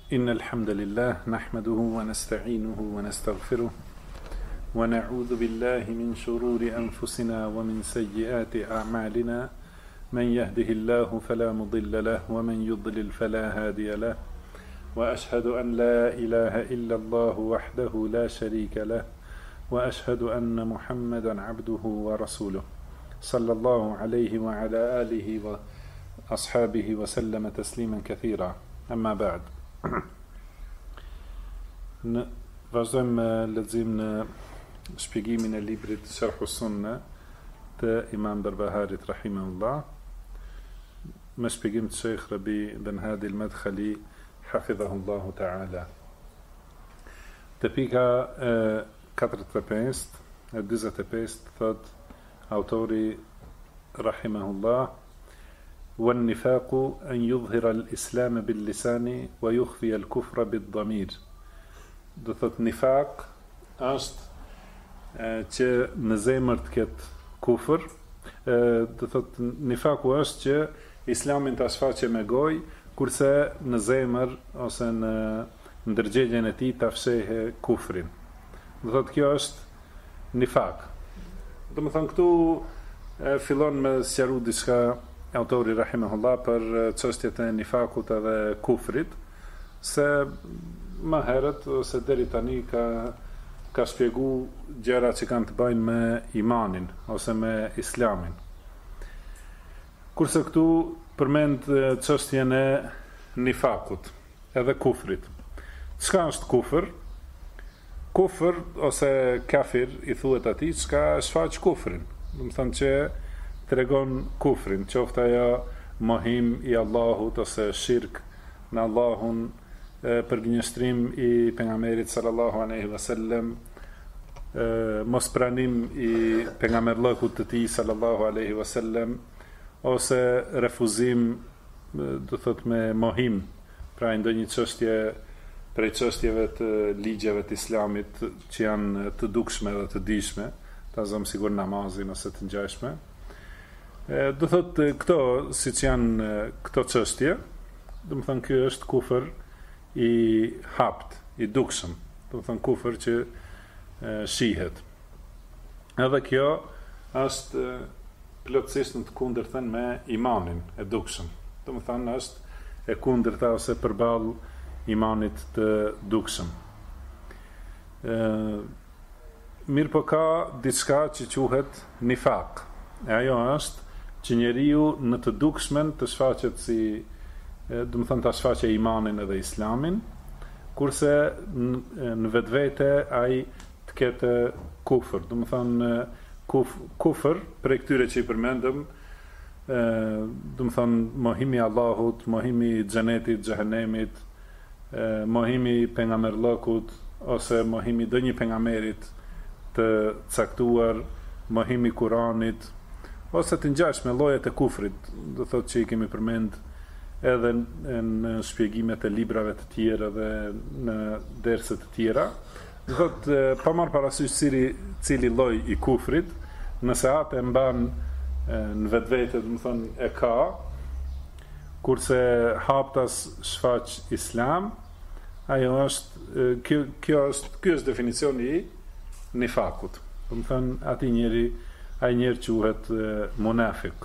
إن الحمد لله نحمده ونستعينه ونستغفره ونعوذ بالله من شرور أنفسنا ومن سيئات أعمالنا من يهده الله فلا مضل له ومن يضلل فلا هادي له وأشهد أن لا إله إلا الله وحده لا شريك له وأشهد أن محمدا عبده ورسوله صلى الله عليه وعلى آله وأصحابه وسلم تسليما كثيرا أما بعد. Vazhdojmë me lexim në shpjegimin e librit Sharh us-Sunna të Imam Barbaharit rahimahullah me shpjegim të Sheikh Rabi bin Hadi al-Madkhali hafidhahullahu ta'ala. Te pika 45 e 45 thot autori rahimahullah والنفاق أن يظهر الإسلام باللسان ويخفي الكفر بالضمير. Do thot nifak është që në zemër të ketë kufër, do thot nifaku është që islamin ta shfaqe me gojë, kurse në zemër ose në ndërgjegjen e tij ta fshehë kufrin. Do thot kjo është nifak. Do të thonë këtu fillon me sqaru diçka autori rahimahullah për çështjet e nifakut edhe kufrit, se më herët ose deri tani ka shpjegu gjëra që kanë të bëjnë me imanin ose me islamin. Kurse këtu përmend çështjen e nifakut edhe kufrit. Çka është kufër? Kufër ose kafir i thuhet atij çka shfaq kufrin. Do të thonë që tregon kufrin, qoftë ajo mohim i Allahut ose shirk në Allahun, përgënjeshtrim i pejgamberit sallallahu alaihi wasallam, mospranim i pejgamberllëkut të tij sallallahu alaihi wasallam, ose refuzim, do thot me mohim, pra ndonjë çështje prej çështjeve të ligjeve të Islamit që janë të dukshme dhe të dijshme, ta zëm sigur namazin ose të ngjashme. Do thot këto, siç janë këto çështje, do të thonë ky është kufër i hapt, i dukshëm. Do të thonë kufër që shihet. Edhe kjo është plotësisht në të kundërtën me imanin e dukshëm. Do të thonë është e kundërta ose përballë imanit të dukshëm. Mirë po ka diçka që quhet nifak. E ajo është që njeriu në të dukshmen të shfaqet si, do të thonë ta shfaqe imanin edhe islamin, kurse në vetvete ai të ketë kufër. Do të thonë kufër për këtyre që i përmendëm, do të thonë mohimi i Allahut, mohimi i xhenetit, xhehenemit, mohimi i pejgamberllëkut ose mohimi i ndonjë pejgamberit të caktuar, mohimi i Kuranit, ose të ngjashme llojet e kufrit, do thotë që i kemi përmend edhe në shpjegimet e librave të tjera dhe në derse të tjera. Do thotë pa marrë parasysh cili lloj i kufrit, nëse atë e mban në vetvete, do të thonë e ka, kurse haptas shfaq islam, ajo është kjo është definicioni i nifakut. Do të thonë aty ai njerë quhet munafik.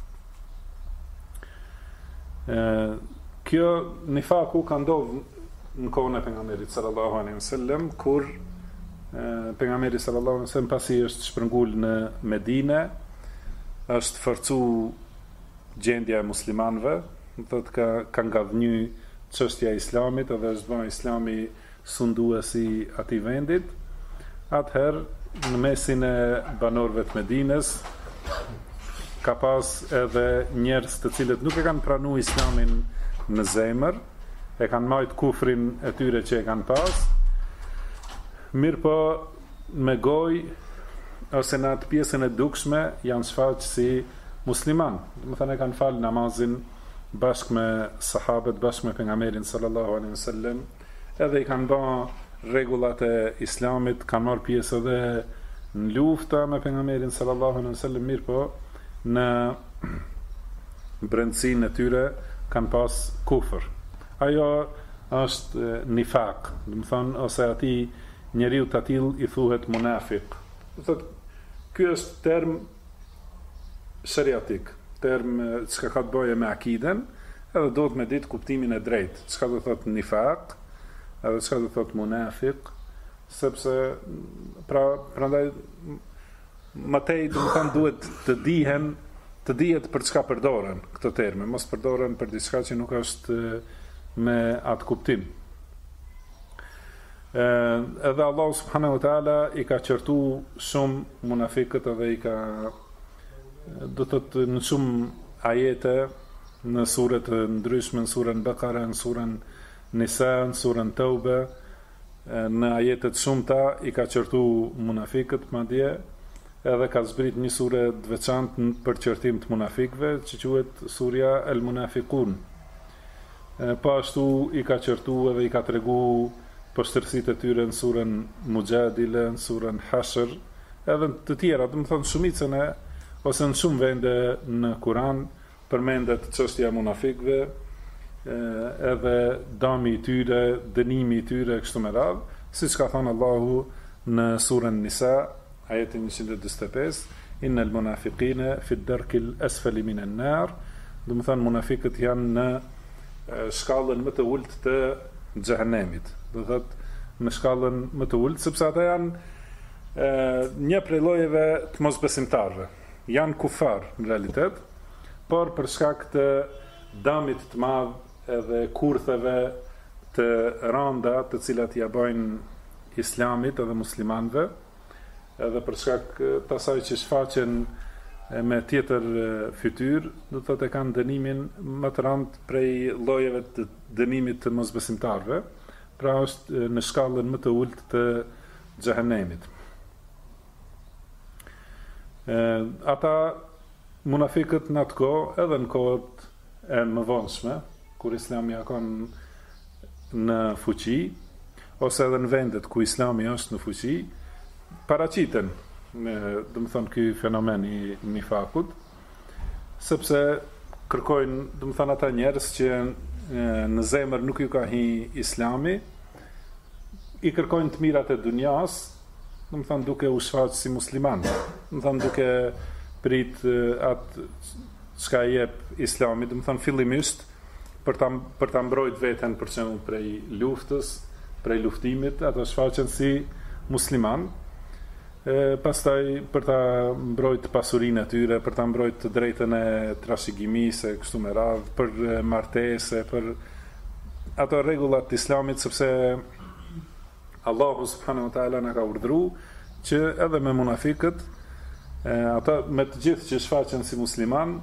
Kjo nifaku ka ndodhur në kohën e pejgamberit sallallahu alaihi wasallam, kur pejgamberi sallallahu alaihi wasallam pasi është shpërngul në Medinë, është forcu gjendja e muslimanëve, do thotë ka ngavnjy çështja e islamit edhe është bërë islami sunduesi atij vendit. Atëherë në mesin e banorëve të Medinës ka pas edhe njerëz të cilët nuk e kanë pranuar islamin në zemër, e kanë marrë kufrin e tyre që e kanë pas, mirë po me gojë ose në atë pjesën e dukshme janë shfaq si musliman. Do të thonë e kanë falë namazin bashkë me sahabët, bashkë me pejgamberin sallallahu alaihi wasallam, edhe i kanë bërë rregullat e islamit, kanë marrë pjesë edhe në lufta me pejgamberin sallallahu alaihi wasallam, mirë po në brendësinë e tyre kanë pas kufër. Ajo është nifaq, do të thonë ose atij njeriu të atill i thuhet munafik. Do thotë ky është term shariatik, term që ka të bëjë me akiden, edhe do të me ditë kuptimin e drejtë, çka do thotë nifaq, edhe çka do thotë munafik, sepse prandaj mëtej do të thonë duhet të dihet për çka përdoren këto terme, mos përdoren për diçka që nuk është me atë kuptim. Edhe Allah subhanahu wa taala i ka qertu shumë munafikët edhe i ka do të thotë në shumë ajete në sure të ndryshme, në surën Bekara, në surën Nisa, në surën Tauba, në ajete të shumta i ka qertu munafikët, madje edhe ka zbrit një sure të veçantë për qertim të munafikëve, që quhet surja El Munafiqun. Po ashtu i ka qertu edhe i ka tregu poshtërsitë e tyre në surën Mujadile, në surën Hashr, edhe të tjera, do të thonë shumicën ose në shumë vende në Kur'an përmendet çështja e munafikëve, edhe dami i tyre, dënimi i tyre kështu me radhë, siç ka thënë Allahu në surën Nisa, ajeti 145, innal munafiqina fi ad-darkil asfali minan nar, do të thonë munafikët janë në shkallën më të ulët të xhehenemit. Do thotë në shkallën më të ulët, sepse ata janë një prej llojeve të mosbesimtarëve. Janë kufar në realitet, por për shkak të damit të madh edhe kurtheve të rënda të cilat ja bëjnë islamit edhe muslimanëve, edhe për shkak të asaj që shfaqen me tjetër fytyrë, do të thotë kanë dënimin më të rëndë prej llojeve të dënimit të mosbesimtarëve, pra është në shkallën më të ulët të xhehenemit. Ata munafikët në atë kohë, edhe në kohët e mëvonshme, kur Islami ka në fuqi, ose edhe në vendet ku Islami është në fuqi, paraqiten do të thonë ky fenomen i nifakut, sepse kërkojnë, do të thonë ata njerëz që në zemër nuk ju ka hi Islami, i kërkojnë të mirat e dunjas, do të thonë duke u shfaqur si musliman, do të thonë duke prit atë çka jep Islami, do të thonë fillimisht për ta mbrojtur veten për shembull prej luftës, prej luftimit, ata shfaqen si musliman. Pastaj për ta mbrojtur pasurinë e tyre, për ta mbrojtur të drejtën e trashëgimisë, kështu me radhë, për martese, për ato rregullat të Islamit, sepse Allahu subhanahu wa taala na ka urdhëruar që edhe me munafikët, ata me të gjithë që shfaqen si musliman,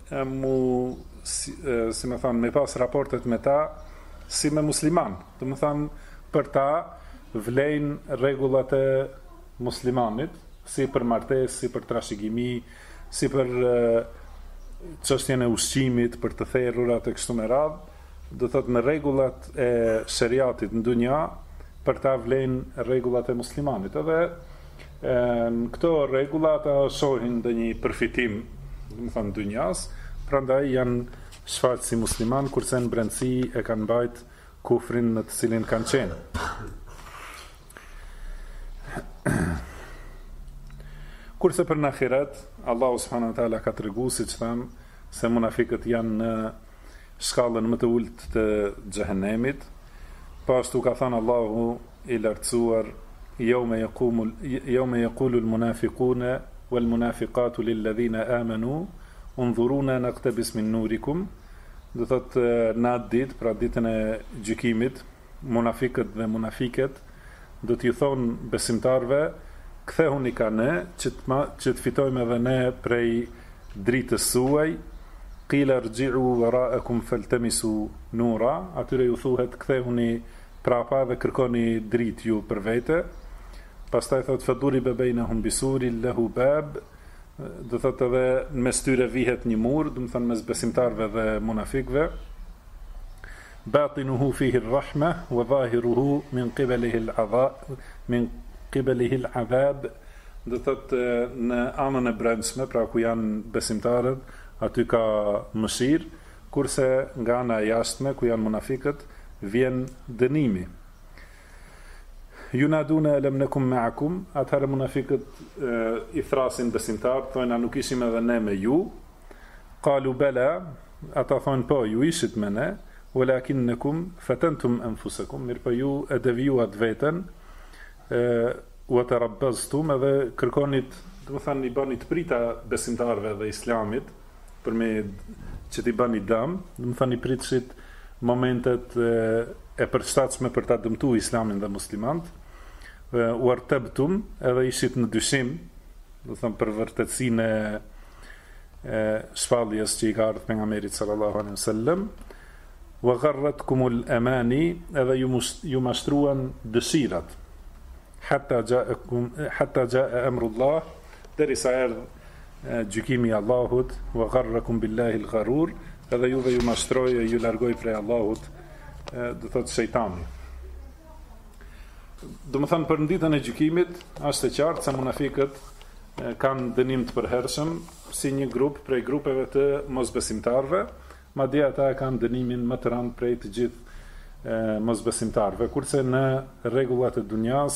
si më thënë, me pas raportet me ta si me musliman, do të thënë për ta vlejnë rregullat e muslimanit, si për martesë, si për trashëgimi, si për çështjen e ushqimit, për të therrurat e kështu me radhë, do thotë me rregullat e shariatit në dunja, për ta vlejnë rregullat e muslimanit. Edhe në këto rregulla ata shohin ndonjë përfitim, do të thonë dunjas, prandaj janë shfaqur si musliman, kurse në brendësi e kanë mbajt kufrin në të cilin kanë qenë. Kurse për në ahiret, Allahu subhanahu wa taala ka treguar, siç tham, se munafikët janë në shkallën më të ulët të xhehenemit. Po ashtu ka thënë Allahu i lartësuar, yawma yaqulu al-munafiquna wal-munafiqatu lil-ladhina amanu unzuruna naqtabis min nurikum. Do thotë në atë ditë, pra ditën e gjykimit, munafikët dhe munafiket do t'i thonë besimtarve, kthehuni ka ne, që të fitojmë edhe ne prej dritës suaj, qila rji'u wara'akum faltamisu nura, atyre ju thuhet kthehuni prapa dhe kërkoni dritë ju për vete. Pastaj thot faduriba bainahum bisurin lahu bab, do thot edhe në mes tyre vihet një mur, do të thonë mes besimtarve dhe munafikëve. Batinuhu fihi ar-rahma wa zahiruhu min qibalihi al-'adhab, do thot në anën e brendshme, pra ku janë besimtarët, aty ka mëshirë, kurse nga ana e jashtme ku janë munafikët, vjen dënimi. Yunaduna lam nakum ma'akum, atëherë munafiqët i thrasin besimtar, thonë nuk ishim edhe ne me ju. Qalu bala, ata thonë po, ju ishit me ne, walakinnakum fatantum anfusakum, mirë po ju e devijuat veten, wa tarabbastum, edhe kërkonit, do të thënë i bënit prita besimtarëve dhe islamit, për me që t'i bëni dëm, do të thënë i pritshit momentet e përshtatshme për ta dëmtuar islamin dhe muslimanët. Wartabtum, edhe ishit në dyshim, do thënë për vërtetësinë e shpalljes që i ka ardhur pejgamberit sallallahu alaihi wasallam. Wa gharratkumul amani, edhe ju mashtruan dëshirat. Hatta jaa amrullah, derisa erdhi gjykimi i Allahut. Wa gharrakum billahi al-gharur, edhe juve ju mashtroi, ju largoi prej Allahut, do thotë shejtani. Do më thënë për në ditën e gjykimit, është e qartë se munafiqët kanë dënim të përhershëm si një grup prej grupeve të mosbesimtarve, madje ata kanë dënimin më të rëndë prej të gjithë mosbesimtarve, kurse në rregullat e dunjas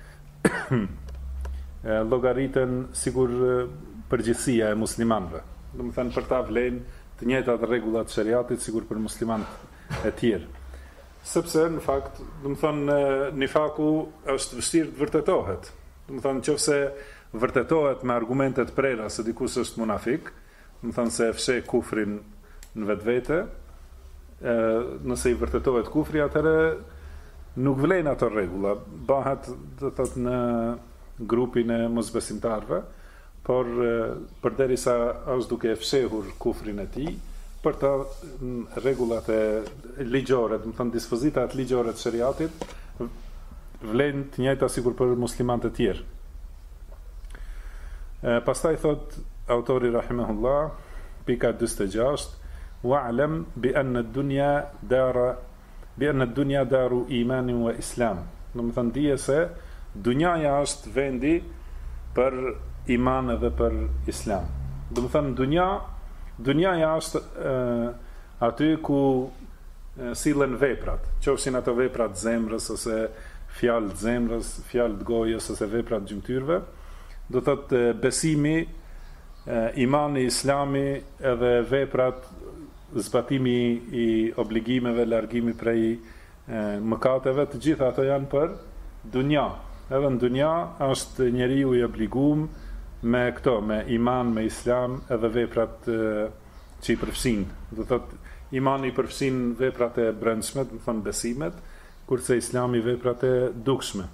llogariten sikur përgjithësia e muslimanëve. Do më thënë për ta vlen të njëjtat rregullat e shariatit sikur për muslimanët e tjerë. Sepse në fakt, do të thonë nifaku është vështirë të vërtetohet. Do të thonë nëse vërtetohet me argumente të prera se dikush është munafik, do të thonë se e fsheh kufrin në vetvete, nëse i vërtetohet kufri, atëherë nuk vlen ato rregulla, bëhet do të thotë në grupin e mosbesimtarëve, por përderisa është duke e fshehur kufrin e tij, për të rregullat e ligjore, do të thonë dispozitat ligjore të shariatit, vlen të njëjta sikur për muslimanët e tjerë. Pastaj thot autori rahimahullah, pika 46, wa'lam bi anna ad-dunya daru imanin wa islam. Do të thonë dije se dunjaja është vendi për iman dhe për islam. Do të thonë dunjaja është aty ku sillen veprat, qofshin ato veprat zemrës ose fjalë të zemrës, fjalë të gojës ose veprat gjymtyrve, do thotë besimi, imani, islami edhe veprat, zbatimi i obligimeve, largimi prej mëkateve, të gjitha ato janë për dunja. Edhe në dunja është njeriu i obliguar me këto, me iman, me islam, edhe veprat që i përfshin. Do thotë, imani i përfshin veprat e brendshme, do thonë besimet, kurse islami veprat e dukshme.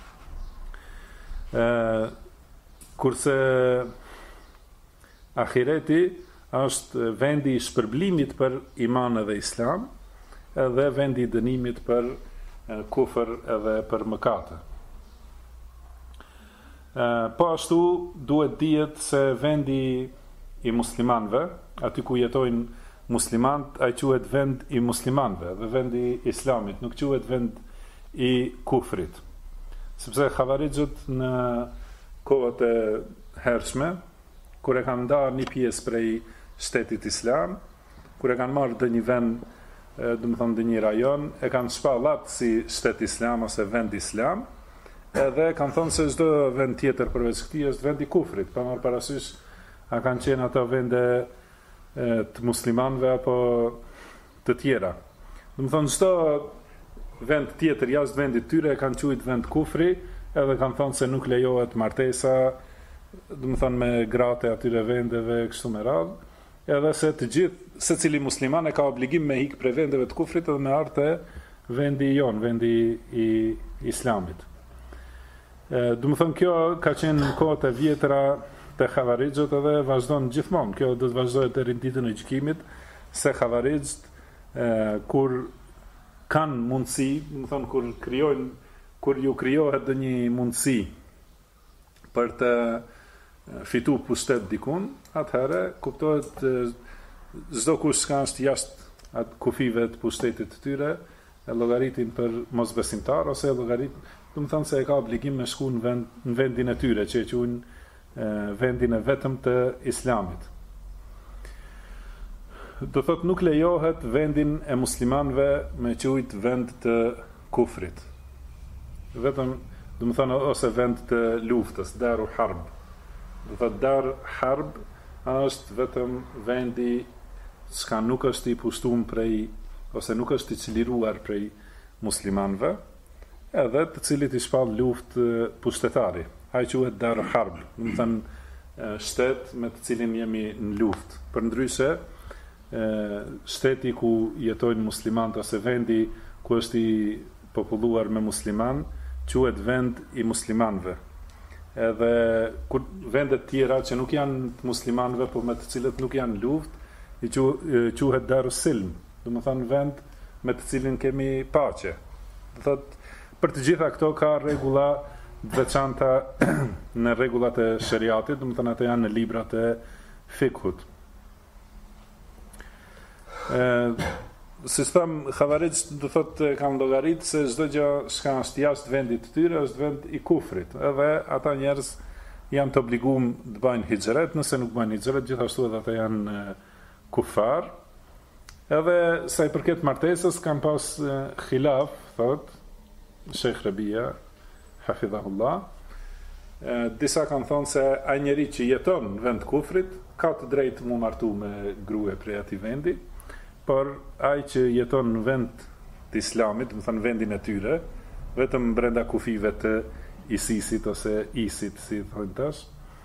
Kurse ahireti është vendi i shpërblimit për iman edhe islam, edhe vendi i dënimit për kufër edhe për mëkate. Po ashtu duhet dihet se vendi i muslimanëve, aty ku jetojnë muslimanët, ai quhet vend i muslimanëve, dhe vendi i islamit nuk quhet vend i kufrit. Sepse xhavarixhët në kohët e hershme, kur e kanë ndarë një pjesë prej shtetit islam, kur e kanë marrë dhe një vend, do të thonë dhe një rajon, e kanë shpallat si shtet islam ose vend islam, edhe kanë thonë se çdo vend tjetër përveç këtij është vend i kufrit, pa marrë parasysh a kanë qenë ato vende të muslimanëve apo të tjera. Do të thonë çdo vend tjetër jashtë vendit tyre e kanë quajtur vend kufri, edhe kanë thonë se nuk lejohet martesa, do të thonë me gratë atyre vendeve kështu me radhë, edhe se të gjithë secili musliman e ka obligim me ikë prej vendeve të kufrit edhe me ardhe vendi jon, vendi i islamit. Do të thonë kjo ka qenë në kohët e vjetra të xhavarixhët edhe vazhdon gjithmonë. Kjo do të vazhdojë deri në ditën e gjykimit, se xhavarixhët kur kanë mundësi, do të thonë kur ju krijohet një mundësi për të fitu pushtet dikun, atëherë kuptohet çdo kush që është jashtë atë kufive të pushtetit të tyre, e llogaritin për mosbesimtar ose e llogarit, do të thonë se e ka obligim me shku në vendin e tyre, që e quajnë vendin e vetëm të islamit. Do thot nuk lejohet vendin e muslimanëve me quajt vend të kufrit. Vetëm, do të thonë, ose vend të luftës, daru harb. Do thot dar harb është vetëm vendi çka nuk është i pushtuar prej ose nuk është i çliruar prej muslimanëve, edhe të cilit i shpall luftë pushtetari. Ai quhet dar harb, do të thonë shtet me të cilin jemi në luftë. Përndryshe, shteti ku jetojnë muslimanët ose vendi ku është i populluar me musliman quhet vend i muslimanëve. Edhe kur vendet tjera që nuk janë të muslimanëve, por me të cilët nuk janë luftë, i quhet darus silm, do të thonë vend me të cilin kemi paqe. Do thotë, për të gjitha këto ka rregulla të veçanta në rregullat e shariatit, do të thonë ato janë në librat e fikhut. Si thëm, xhavarixht do thotë kanë llogarit se çdo gjë që është jashtë vendit të tyre është vend i kufrit. Edhe ata njerëz janë të obliguar të bëjnë hijret, nëse nuk bëjnë hijret, gjithashtu edhe ata janë kufar. Edhe sa i përket martesës kanë pas khilaf, thot Sheikh Rabia hafidhahullah. Disa kanë thonë se ai njeri që jeton në vend kufrit ka të drejtë mu martu me grua prej atij vendi, por ai që jeton në vend të islamit, do të thënë vendin e tyre, vetëm brenda kufive të ISIS-it ose ISIT, si thonë tash,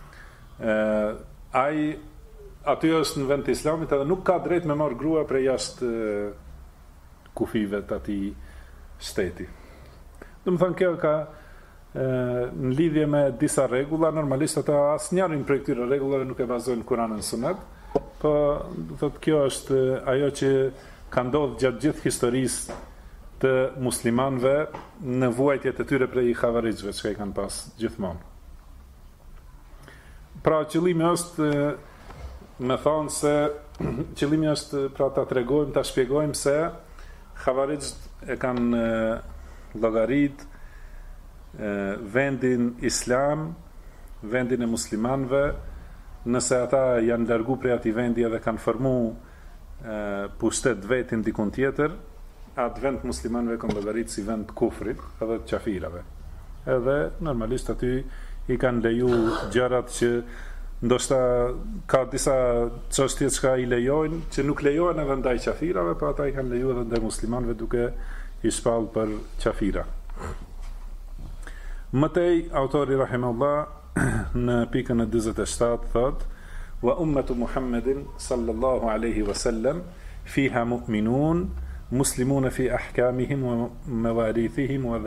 ai aty është në vend të islamit edhe nuk ka drejt me marrë grua prej jashtë kufive të atij shteti. Do të thënë kjo ka në lidhje me disa rregulla, normalisht ata asnjërin prej këtyre rregullave nuk e bazojnë Kur'anin dhe Sunet, po do thotë kjo është ajo që ka ndodhur gjatë gjithë historisë të muslimanëve në vuajtjet e tyre prej xhavarixhëve që i kanë pas gjithmonë. Pra qëllimi është me thonë se qëllimi është pra ta tregojmë, ta shpjegojmë se xhavarixhët e kanë llogarit vendin islam, vendin e muslimanëve, nëse ata janë largu prej atij vendi edhe kanë formu pushtet vetin dikun tjetër, atë vend muslimanëve kanë llogarit si vend kufrit edhe të qafirave. Edhe normalisht aty i kanë leju gjërat që ndoshta ka disa çështje që i lejojnë, që nuk lejohen edhe ndaj qafirave, por ata i kanë leju edhe ndaj muslimanëve duke i shpall për qafira. Mëtej, autori rahimahullah në pikën e 47 thot: wa ummatu Muhammedin sallallahu alaihi wasallam fiha mu'minun muslimun fi ahkamihim wa mawarithihim wa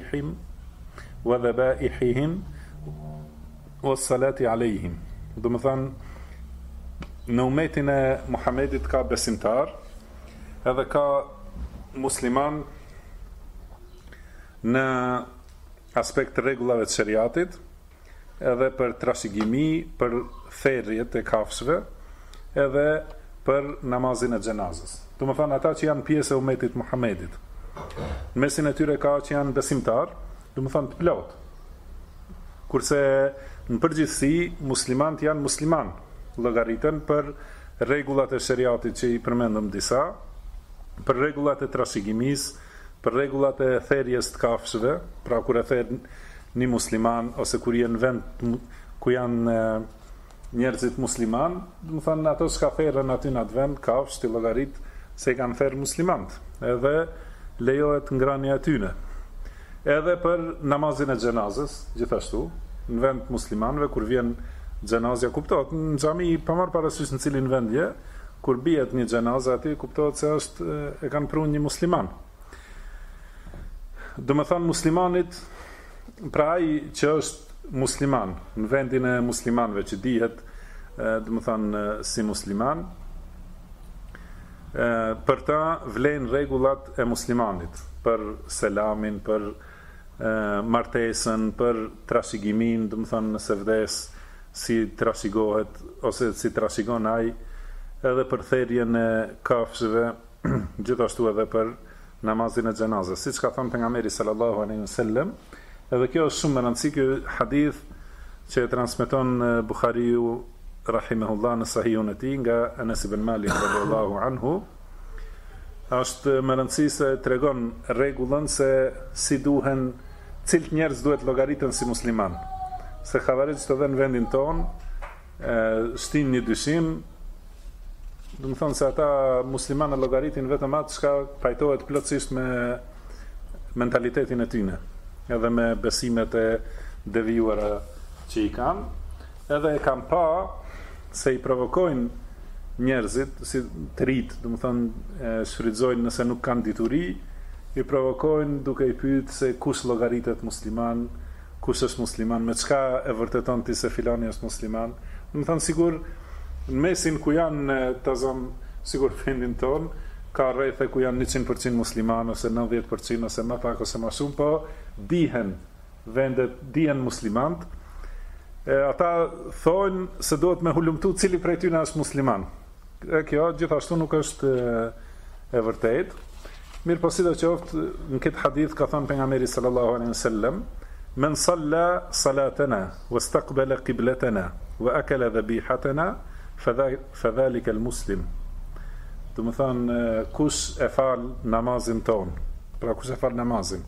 dhabaihim wa salati alaihim. Do të thonë, në umetin e Muhammedit ka besimtar, edhe ka musliman në aspekt të rregullave të shariatit, edhe për trashëgimi, për therrjet e kafshëve, edhe për namazin e xhenazës. Do të thonë ata që janë pjesë e umetit Muhammedit. Në mesin e tyre ka që janë besimtar, do të thonë të plot. Kurse në përgjithësi muslimanët janë musliman, llogaritën për rregullat e shariatit që i përmendëm disa, për rregullat e trashëgimisë, për rregullat e therrjes të kafshëve, pra kur e therr një musliman ose kur janë vend ku janë njerëzit musliman, do të thonë ato që therrën aty në atë vend kafshë të llogarit se i kanë therr muslimant, edhe lejohet ngrania e tyre. Edhe për namazin e xhenazës, gjithashtu, në vend muslimanëve kur vjen xhenazja, kuptohet në xhami pa marr parasysh në cilin vend je, kur bihet një xhenazë aty kuptohet se është e kanë prunë një musliman. Do të thonë muslimanit, pra ai që është musliman në vendin e muslimanëve që dihet, do të thonë si musliman, për ta vlen rregullat e muslimanit, për selamin, për martesën, për trashëgimin, do të thonë nëse vdes si trashëgohet ose si trashëgon ai, edhe për therrjen e kafshëve, gjithashtu edhe për namazin e xhenazës, siç ka thënë pejgamberi sallallahu alaihi wasallam. Edhe kjo është shumë e rëndësishme, ky hadith që e transmeton Buhariu rahimahullah në sahihun e tij nga Anas ibn Malik radhiyallahu anhu, është më rëndësi se tregon rregullën se si duhen, cilët njerëz duhet llogaritën si musliman. Se xhavarixët edhe në vendin ton shtin një dyshim, do të thonë se ata muslimanë llogaritin vetëm atë çka pajtohet plotësisht me mentalitetin e tyre, edhe me besimet e devijuara që i kanë, edhe e kanë pa se i provokojnë njerëzit si të rit, do të thonë shfrytëzojnë nëse nuk kanë dituri, i provokojnë duke i pyetur se kush llogaritet musliman, kush është musliman, me çka e vërteton ti se filani është musliman. Do të thonë sigur në mesin ku janë tazam sigur vendin ton ka rrethe ku janë 100% musliman ose 90% ose më pak ose më shumë, po dihen vendet, dihen muslimant. Ata thonë se duhet me hulumtu cili prej tyre është musliman. Kjo gjithashtu nuk është e vërtet. Mirë po sidoqoftë, në këtë hadith ka thënë pejgamberi sallallahu alaihi wasallam, men salla salatana wastaqbala qiblatana wa akala dhabihatana fadhalika almuslim. Do të thonë kush e fal namazin ton, pra kush e fal namazin,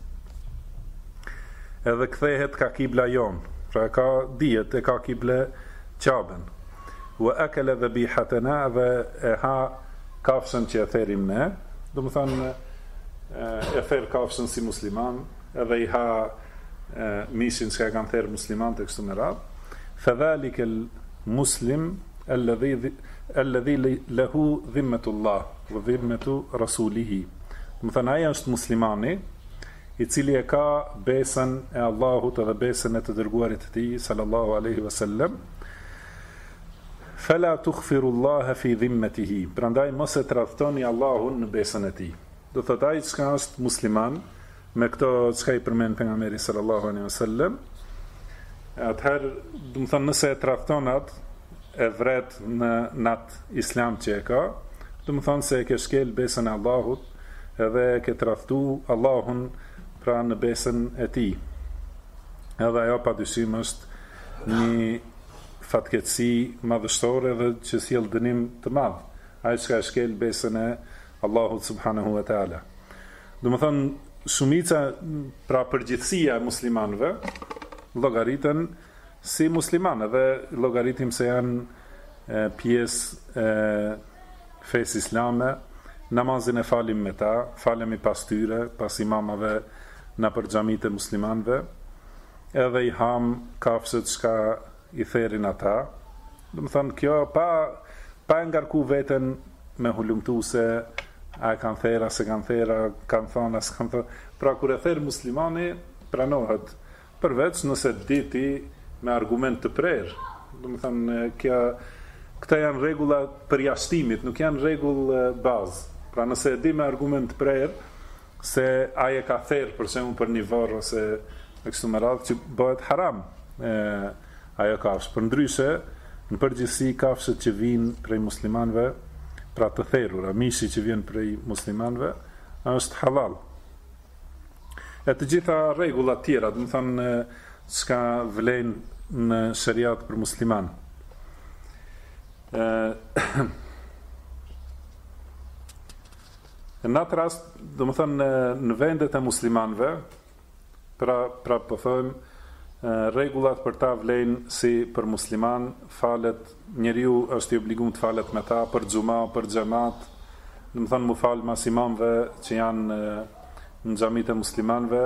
edhe kthehet ka kibla jon, pra ka dihet e ka kible Ka'ben. Wa akala dhabihatana, dhe e ha kafshën që e therim ne, do të thonë e ther kafshën si musliman, edhe i ha mishin që e kanë therë musliman të kështu me radhë. Fadhalika al-muslim alladhi lahu dhimmatullah wa dhimmatu rasulihi. Do të thonë ai është muslimani i cili e ka besën e Allahut edhe besën e të dërguarit të tij sallallahu alaihi wasallam. Fala tukhfirullaha fi dhimmatihi. Prandaj mos e tradhtoni Allahun në besën e tij. Do thotë ai që është musliman me këto çka i përmend pejgamberi sallallahu alaihi wasallam, atëherë do të thonë nëse e tradhton atë, e vret në nat islam që e ka, do të thonë se e ke shkel besën e Allahut edhe e ke tradhtu Allahun pra në besën e tij. Edhe ajo padyshim është një fatkeqësi madhështore dhe që sjell dënim të madh. Ai që ka shkel besën e Allahut subhanahu wa taala. Do të thonë shumica, pra përgjithësia e muslimanëve llogariten si muslimanë dhe llogaritim se janë pjesë fesë islame, namazin e falim me ta, falemi pas tyre, pas imamave në për xhamitë e muslimanëve, edhe i ham kafshët çka i therin ata. Do të thonë kjo pa ngarku veten me hulumtu se a kanë thera, se kanë thera, kanë thonë, as kanë thonë. Pra kur e therë muslimani, pranohet, përveç nëse diti me argument të prerë. Do të thonë këta janë rregulla përjashtimit, nuk janë rregull bazë. Pra nëse e di me argument të prerë se ai e ka therë për shembull për një varr ose kështu me radhë, që bëhet haram ajo kafshë. Përndryshe, në përgjithësi kafshët që vinë prej muslimanëve, pra të therrura, mishi që vjen prej muslimanëve, është halal. E të gjitha rregullat tjera, do të thonë çka vlen në shariat për musliman. Në atë rast, do të thonë në vendet e muslimanëve, pra po them, rregullat për ta vlejnë si për musliman, falet, njeriu është i obliguar të falet me ta për xhuma, për xhamat, do të thonë mu fal mas imamëve që janë në xhamitë e muslimanëve,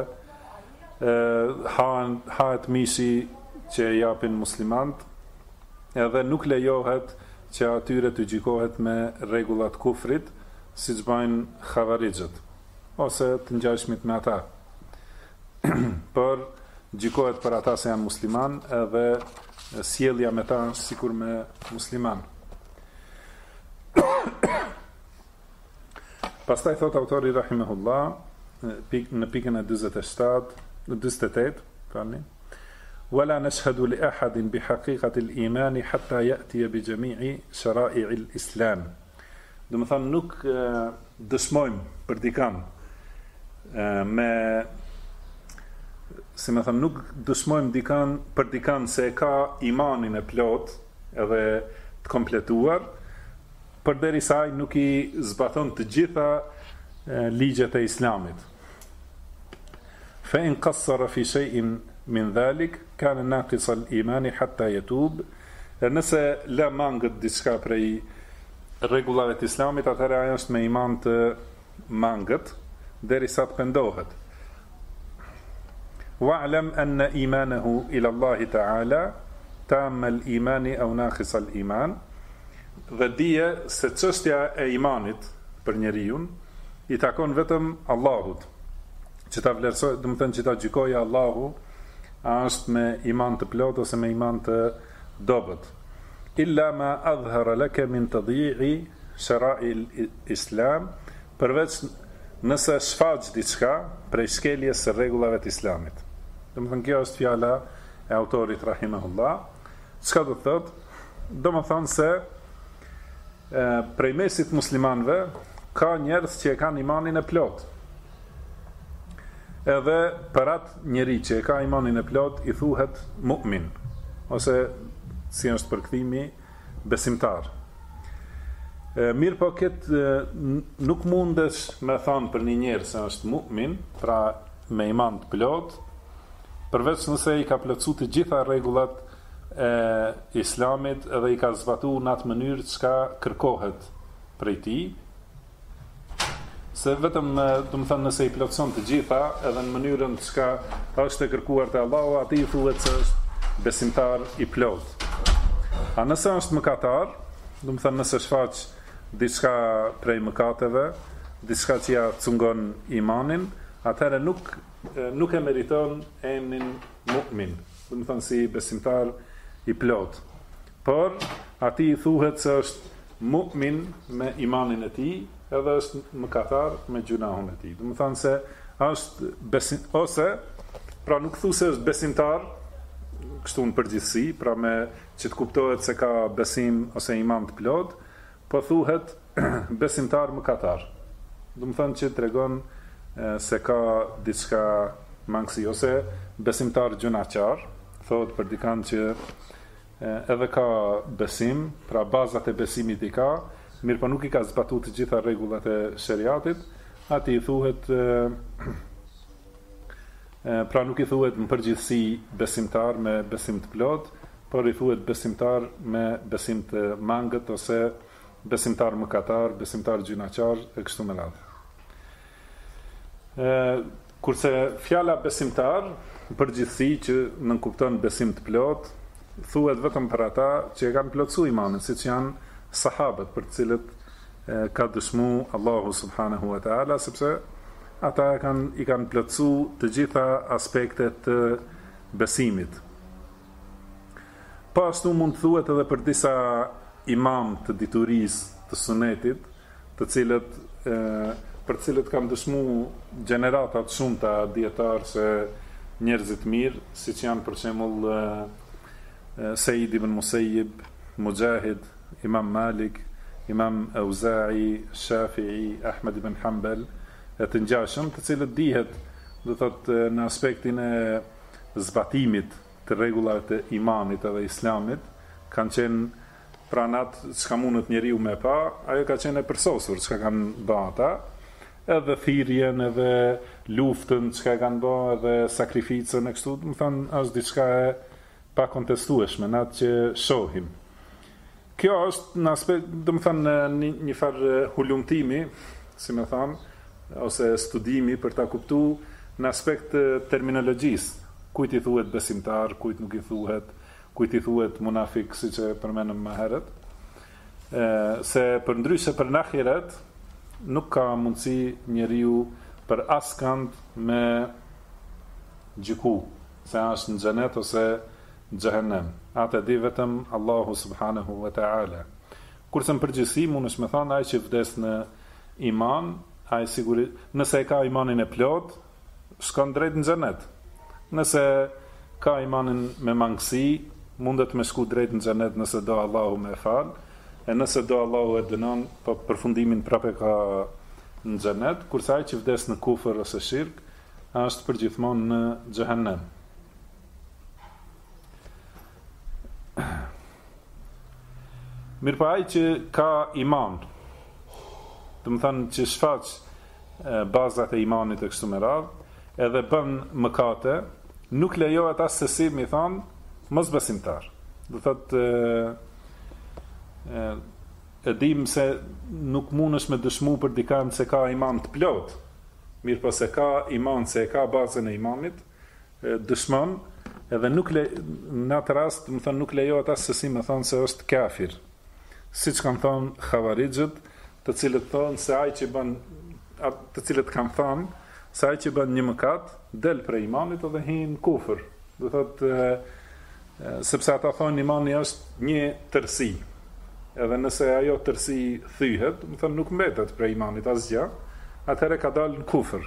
hahet mishi që e japin muslimant, edhe nuk lejohet që atyre të gjykohet me rregullat kufrit, siç bëjnë xhavarixhët ose të ngjashmit me ata. Por gjykohet për ata se janë musliman, edhe sjellja me ta sikur me musliman. Pastaj thot autori rahimahullah në pikën e 48, falni, wala nashhadu li ahadin bi haqiqati al-iman hatta ya'ti bi jami'i shara'i al-islam. Do të thonë nuk dëshmojmë për dikam nuk dëshmojmë për dikan se ka imanin e plot, edhe të kompletuar, përderisa ai nuk i zbaton të gjitha ligjet e Islamit. Fa in qassara fi shay'in min dhalik kana naqisa al-iman hatta yatub. Nëse la mangët diçka prej rregullave të Islamit, atëherë ajo është me iman të mangët derisa të pendohet. Wa'lam anna imanahu ila Allah ta'ala tam al-iman aw naqis al-iman. Dhe dije se çështja e imanit për njeriu i takon vetëm Allahut. Që ta vlerësoj, do të thënë që ta gjykojë Allahu, a është me iman të plot ose me iman të dobët. Illa ma adhara laka min tadyi'i shara'i al-islam, përveç nëse shfaq diçka prej shkeljes së rregullave të Islamit. Do të thënë kjo është fjala e autorit rahimahullah. Çka do të thotë? Do të thonë se prej mesit muslimanëve ka njerëz që e kanë imanin e plot. Edhe për atë njeri që e ka imanin e plot i thuhet mu'min, ose si është përkthimi, besimtar. Mirë po këtë nuk mundesh me thanë për një njerë se është mu'min, pra me iman të plot, përveç nëse i ka plotsu të gjitha rregullat e Islamit edhe i ka zbatu në atë mënyrë çka kërkohet prej tij. Se vetëm, do të thënë, nëse i plotson të gjitha, edhe në mënyrën çka është e kërkuar te Allahu, atij i thuhet se është besimtar i plot. A nëse është mëkatar, do të thënë nëse shfaq diçka prej mëkateve, diçka që ja cungon imanin, atëherë nuk e meriton emrin mu'min, do të thënë si besimtar i plot. Por atij i thuhet se është mu'min me imanin e tij, edhe është mëkatar me gjunahun e tij. Do të thonë se është ose pra nuk thu se është besimtar kështu në përgjithësi, pra me që të kuptohet se ka besim ose iman të plot, po thuhet besimtar mëkatar. Do të thonë që tregon se ka diçka mangësi ose besimtar gjunaqar, thotë për dikant që edhe ka besim, pra bazat e besimit i ka, mirë po nuk i ka zbatu të gjitha rregullat e shariatit, ati i thuhet pra nuk i thuhet në përgjithësi besimtar me besim të plot, por i thuhet besimtar me besim të mangët ose besimtar mëkatar, besimtar gjunaqar e kështu me radhë. Kurse fjala besimtar në përgjithësi që nënkupton besim të plot, thuhet vetëm për ata që e kanë plotsu imanin, siç janë sahabët për të cilët ka dëshmu Allahu subhanahu wa ta'ala, sepse ata i kanë plotsu të gjitha aspektet të besimit. Po ashtu mund të thuhet edhe për disa imam të diturisë të sunetit, të cilët për të cilët kanë dëshmu gjenerata të shumta dietar se njerëzit mirë, siç janë për shembull Sejid ibn Musayyib, Mujahid, Imam Malik, Imam Auza'i, Shafi'i, Ahmed ibn Hanbal, e të ngjashëm, të cilët dihet, do thotë në aspektin e zbatimit të rregullave të imanit edhe islamit, kanë qenë pranat çka mundet njeriu me pa, ajo ka qenë e përsosur çka kanë bë ata, edhe thirrjen, edhe luftën çka kanë bë, edhe sakrificën e kështu, do të thonë është diçka e pa kontestueshme në atë që shohim. Kjo është në aspekt, do të thënë një farë hulumtimi, si më thënë, ose studimi për ta kuptuar në aspekt terminologjisë, kujt i thuhet besimtar, kujt nuk i thuhet, kujt i thuhet munafik, siç e përmendëm më herët. Se përndryshe për në ahiret nuk ka mundësi njeriu për askënd me gjyku se është në xhenet ose Xhehenem. Atë di vetëm Allahu subhanahu wa ta'ala. Kurse në përgjithësi mund është me thonë ai që vdes në iman, ai sigurisht nëse e ka imanin e plot, shkon drejt në xhenet. Nëse ka imanin me mangësi, mundet me shku drejt në xhenet nëse do Allahu me fal, e nëse do Allahu e dënon, po përfundimin prapë ka në xhenet, kurse ai që vdes në kufër ose shirk, është përgjithmonë në Xhehenem. Mirë pa ai që ka iman, do të thënë që shfaq bazat e imanit e kështu me radhë, edhe bën mëkate, nuk lejohet as sesi mi thonë mos besimtar. Do thotë e dim se nuk mundesh me dëshmu për dikën se ka iman të plot. Mirë po se ka iman, se ka bazën e imanit, dëshmon, edhe nuk në atë rast, më thënë, nuk lejohet as sesi me thonë se është kafir. Siç kanë thonë Xhavarixhët, të cilët thonë se ai që bën, të cilët kanë thonë se ai që bën një mëkat del prej imanit edhe hin kufër. Do thotë sepse ata thonë imani është një tërësi. Edhe nëse ajo tërësi thyhet, më thënë nuk mbetet prej imanit asgjë, atëherë ka dalë në kufër.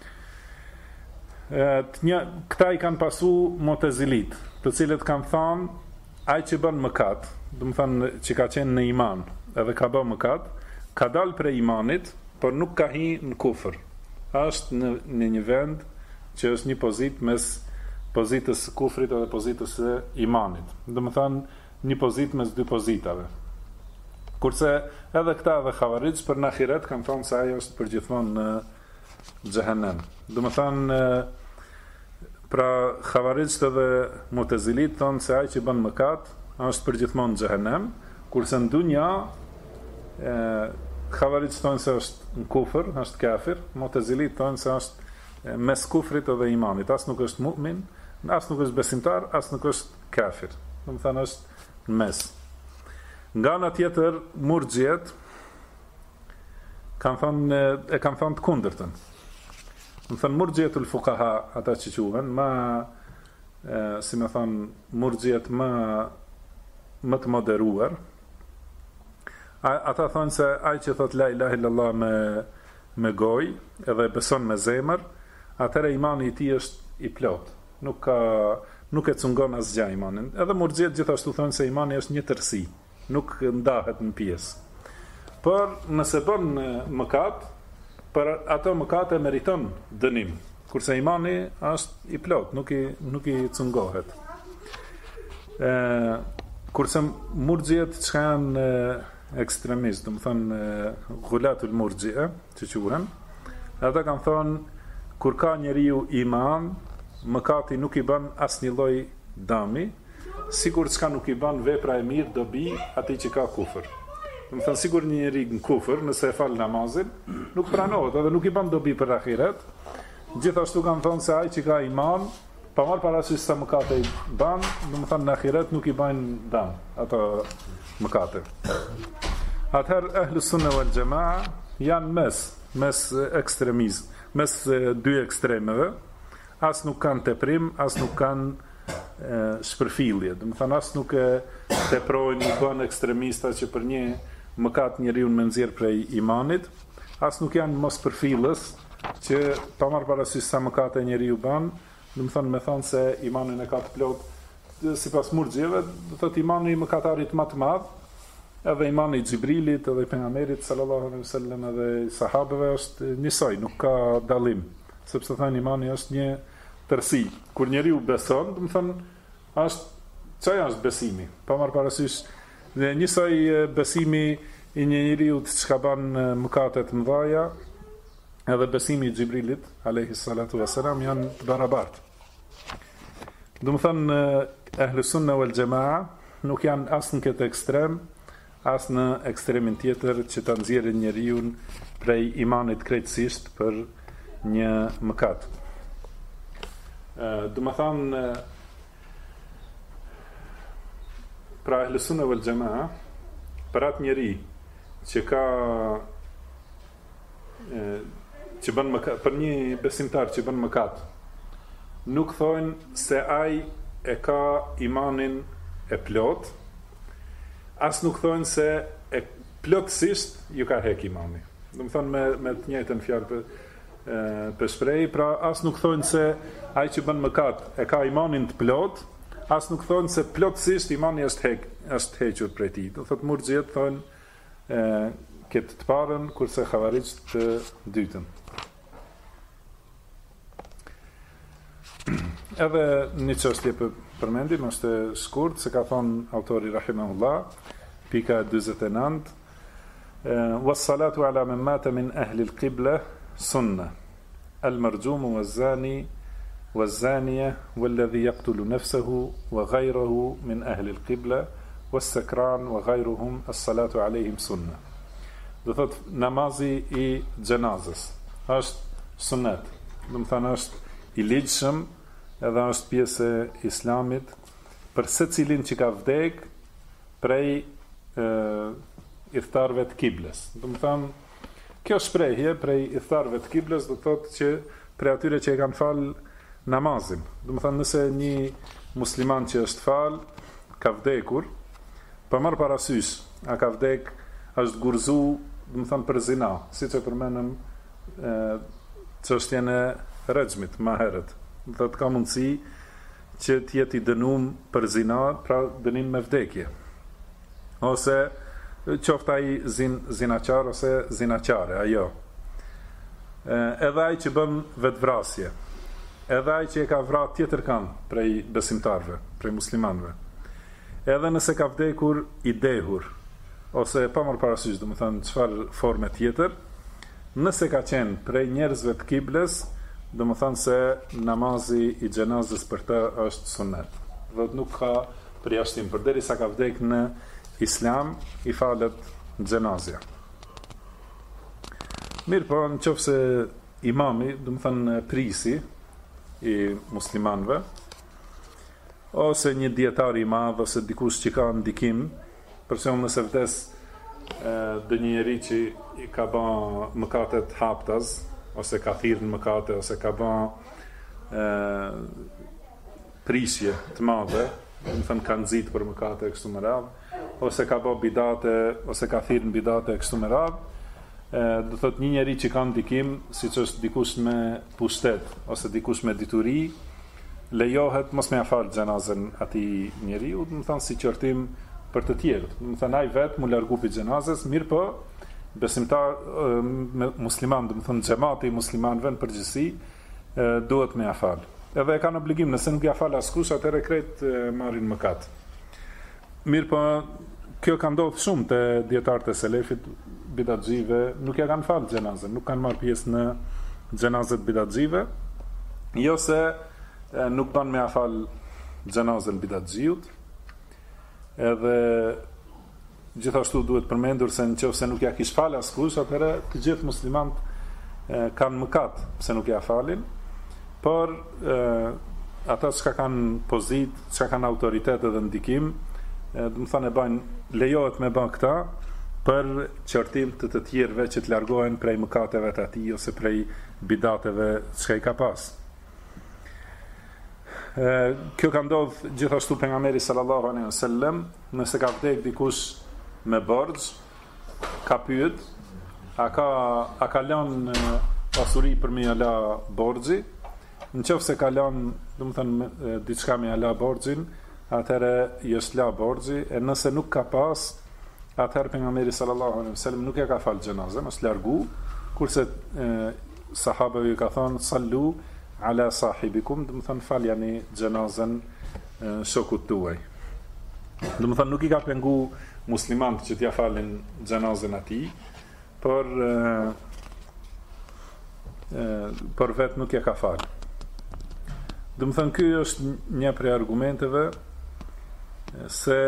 Këta i kanë pasu Mu'tazilit, të cilët kanë thënë ai që bën mëkat, do të thënë që ka qenë në iman, edhe ka bën mëkat, ka dalë prej imanit, por nuk ka hyrë në kufër. Është në një vend që është një pozitë mes pozitës së kufrit edhe pozitës së imanit. Do të thënë një pozitë mes dy pozitave. Kurse edhe këta dhe Xhavarixh për në ahiret kanë thonë se ajo është përgjithmonë në xhehenem. Do të thënë pra Xhavarixh edhe Mu'tazilit thonë se ai që bën mëkat është përgjithmonë në xhehenem, kurse në dunja Xhavarixh thonë se është në kufër, është kafir, Mu'tazilit thonë se është mes kufrit edhe imanit, as nuk është mu'min, as nuk është besimtar, as nuk është kafir. Do të thënë është në mes. Nga ana tjetër, Murxhiet kanë thënë të kundërtën. Do të thënë Murxhietul fuqaha, ata që quhen, si më thënë Murxhiet më të moderuar. Ata thonë se ai që thot la ilaha illallah me gojë edhe beson me zemër, atëherë imani i tij është i plot. Nuk e cungon asgjë imanin. Edhe Murxhiet gjithashtu thonë se imani është një tërësi, nuk ndahet në pjesë. Por nëse bën mëkat, për ato mëkate meriton dënim, kurse imani është i plot, nuk i cungohet. Kurse Murxhiet çka janë ekstremistë, do të thonë ghulatul murxhi'e, që quhen, ata kanë thonë kur ka njeriu iman, mëkati nuk i bën asnjë lloj dami, sigur çka nuk i bën vepra e mirë dobi atij që ka kufër. Do të thënë sigur një njeri në kufër, nëse e fal namazin, nuk pranohet edhe nuk i bën dobi për ahiret. Gjithashtu kanë thonë se ai që ka iman, pa marrë parasysh sa mëkate i bën, do të thënë në ahiret nuk i bajnë dam ato mëkate. Atëherë Ahlus Sunna wal Jamaa janë mes ekstremizëm, mes dy ekstremeve, as nuk kanë teprim, as nuk kanë shpërfillje. Do të thënë as nuk e teprojnë, nuk bën ekstremista që për një mëkat njeriu më nxjerr prej imanit, as nuk janë mos përfillës që pa marrë parasysh sa mëkate njeriu bën, do të thënë me thonë se imanin e ka të plot. Sipas Murxhieve, do thotë imani i mëkatarit më të madh, edhe imani i Xhibrilit, edhe i pejgamberit sallallahu alaihi wasallam, edhe i sahabeve është njësoj, nuk ka dallim, sepse thënë imani është një tërësi. Kur njeriu beson, do të thënë çfarë është besimi? Pa marrë parasysh njësoj besimi i një njeriu që ka bën mëkate të mëdha, edhe besimi i Xhibrilit alayhi salatu wasalam janë të barabartë. Do të thënë Ahlus Sunna wal Jamaa nuk janë as në këtë ekstrem, as në ekstremin tjetër që ta nxjerrin njeriu prej imanit krejtësisht për një mëkat. Do të thënë pra Ahlus Sunna wal Jamaa, për atë njeri që ka që bën mëkat, për një besimtar që bën mëkat, nuk thonë se ai e ka imanin e plot, as nuk thonë se e plotësisht ju ka hek imani. Do të thonë me të njëjtën fjalë për shpreh, pra as nuk thonë se ai që bën mëkat e ka imanin të plot, as nuk thonë se plotësisht imani është hequr prej tij. Do thotë Murxhiet thonë këtë të parën, kurse Xhavarixh të dytën. Edhe një çështje për përmendim, është shkurt, se ka thonë autori rahimahullah, pika 49 was-salatu ala man mata min ahli al-qibla sunnah al-marjum waz-zani waz-zaniya walladhi yaqtulu nafsahu wa ghayruhu min ahli al-qibla was-sakran wa ghayruhum as-salatu alayhim sunnah. Do thot namazi I xhenazës është sunnet, do të thonë është I ligjshëm edhe është pjesë e Islamit për secilin që ka vdek prej idhtarëve të kiblës. Do të thonë kjo shprehje prej idhtarëve të kiblës do të thotë që prej atyre që e kanë fal namazin. Do të thonë nëse një musliman që është fal ka vdekur, pa marr parasysh, a ka vdek, është gurzu, do të thonë për zina, siç e përmendëm çështjen e rrexhmit më herët. Do të thotë ka mundësi që të jetë I dënuar për zina, pra dënim me vdekje. Ose qoftë ai zinaqar ose zinaqare, ajo. Edhe ai që bën vetvrasje, edhe ai që e ka vrarë tjetër kan prej besimtarëve, prej muslimanëve. Edhe nëse ka vdekur I dehur, ose pa marrë parasysh, do të thënë çfarë forme tjetër, nëse ka qenë prej njerëzve të kiblës, do të thënë se namazi I xhenazës për të është sunnet. Do të nuk ka përjashtim, përderisa ka vdek në Islam, I falet xhenazja. Mirë po, nëse imami, do të thënë prisi I muslimanëve, ose një dietar I madh, ose dikush që ka ndikim, për shembull nëse vdes dhe një njeri që I ka bën mëkate të haptas, ose ka thirrë në mëkate, ose ka bën prishje të madhe, do të thënë ka nxit për mëkate kështu me radhë, ose ka bën bidate, ose ka thirrë në bidate kështu me radhë, do thotë një njeri që ka ndikim, siç është dikush me pushtet ose dikush me dituri, lejohet mos me fal xhenazën atij njeriu, do të thonë si qortim për të tjerët. Do të thonë ai vetë mu largu pi xhenazës, mirë po besimtar musliman, do të thonë xhamati I muslimanëve në përgjithësi duhet me fal. Edhe e kanë obligim, nëse nuk ja fal askush, atëherë krejt marrin mëkat. Mirë po kjo ka ndodhur shumë te dietarët e selefit, bidatxive, nuk ja kanë fal xhenazën, nuk kanë marrë pjesë në xhenazet bidatxive, jo se nuk ban me afal xhenazën bidatxiut, edhe gjithashtu duhet përmendur se nëse nuk ja kish fal askush, atëherë të gjithë muslimanët kanë mëkat pse nuk ja falin, por ata që kanë pozitë, që kanë autoritet edhe ndikim, do të thonë bajnë lejohet me bën këta për qortim të tjerëve që të largohen prej mëkateve të atij ose prej bidateve që I ka pas. Kjo ka ndodhur gjithashtu pejgamberi sallallahu alaihi wasallam, nëse ka vdek dikush me borxh, ka pyet, a ka lënë pasuri për me la borxhi? Nëse ka lënë, do të thënë diçka me la borxhin, atëherë I është la borxhi, e nëse nuk ka pas, atëherë pejgamberi sallallahu alaihi wasallam nuk e ka fal xhenazën, është largu, kurse sahabëve I ka thonë sallu ala sahibikum, do të thonë faljani xhenazën shokut tuaj. Do të thonë nuk I ka pengu muslimanët që t'ja falin xhenazën atij, por vetë nuk ja ka fal. Do të thonë ky është një prej argumenteve se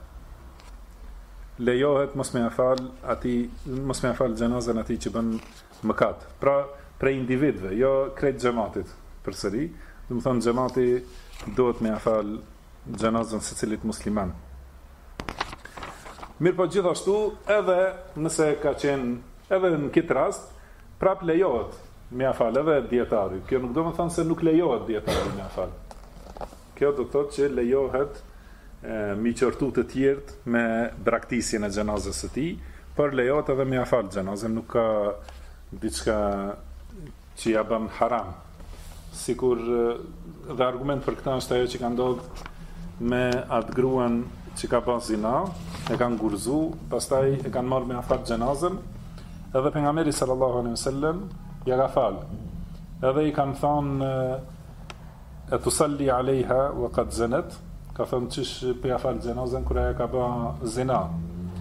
lejohet mos me afal xhenazën atij që bën mëkat. Pra prej individëve, jo krejt xhamatit përsëri. Do të thonë xhamati duhet me afal xhenazën secilit musliman. Mirë po gjithashtu, edhe nëse ka qenë, edhe në këtë rast, prap lejohet me afal edhe dietari. Kjo nuk do të thonë se nuk lejohet dietari me afal. Kjo do të thotë që lejohet mi qortu të tjerët me braktisjen e xhenazës së tij, por lejohet edhe me afal xhenazën, nuk ka diçka që ja bën haram. Sikur dhe argument për këtë është ajo që ka ndodhur me atë gruan që ka bën zina, e kanë gurzu, pastaj e kanë marrë me afal xhenazën, edhe pejgamberi sallallahu alaihi wasallam ja ka fal. Edhe I kanë thonë e tusalli alejha wa qad zanat, ka thënë çish pe ja fal xhenazën kur ajo ka bën zina.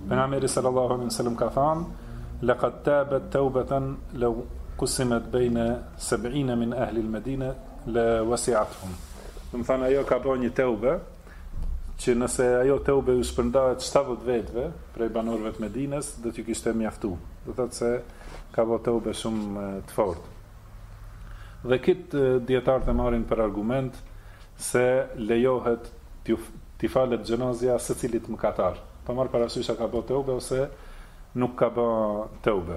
Pejgamberi sallallahu alaihi wasallam ka thënë: "Laqad tabat tawbatan law qusimat baina 70 min ahli al-Madina la wasi'atuhum." Do të thonë ajo ka bërë një tëube që nëse ajo tëube u shpërndahet 70 vetëve prej banorëve të Medinës, do t'ju kishte mjaftuar. Do thotë se ka bërë tëube shumë të fortë. Dhe këtë dietarët e marrin për argument se lejohet t'i falet xhenazja secilit mëkatar. Pa marrë parasysh a ka bërë tëube ose nuk ka bërë tëube.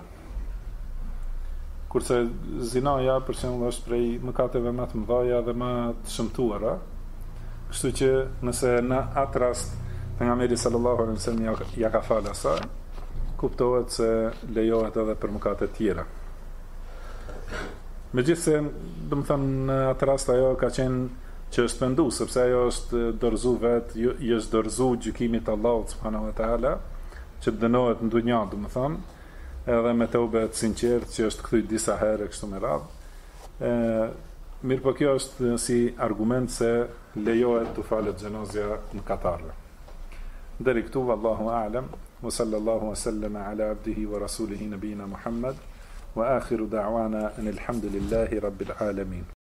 Kurse zinaja për shembull është prej mëkateve më të mëdha dhe më të shëmtuara. Kështu që nëse në atë rast pejgamberi sallallahu alaihi wasallam ja ka falë asaj, kuptohet se lejohet edhe për mëkate tjera. Megjithse, do të thënë në atë rast ajo ka qenë që është pendu, sepse ajo është dorëzu vetë, i është dorëzu gjykimit Allahut subhanahu wa taala, që dënohet në dunja, do të thënë, edhe me tëube të sinqertë që është kthyr disa herë kështu me radhë. Mirë, po kjo është si argument se lejohet të falet xhenazja në katarë. Deri këtu, wallahu a'lam, wa sallallahu wa sallama ala abdihi wa rasulihi nabina Muhammad, wa akhiru da'wana anil hamdulillahi rabbil alamin.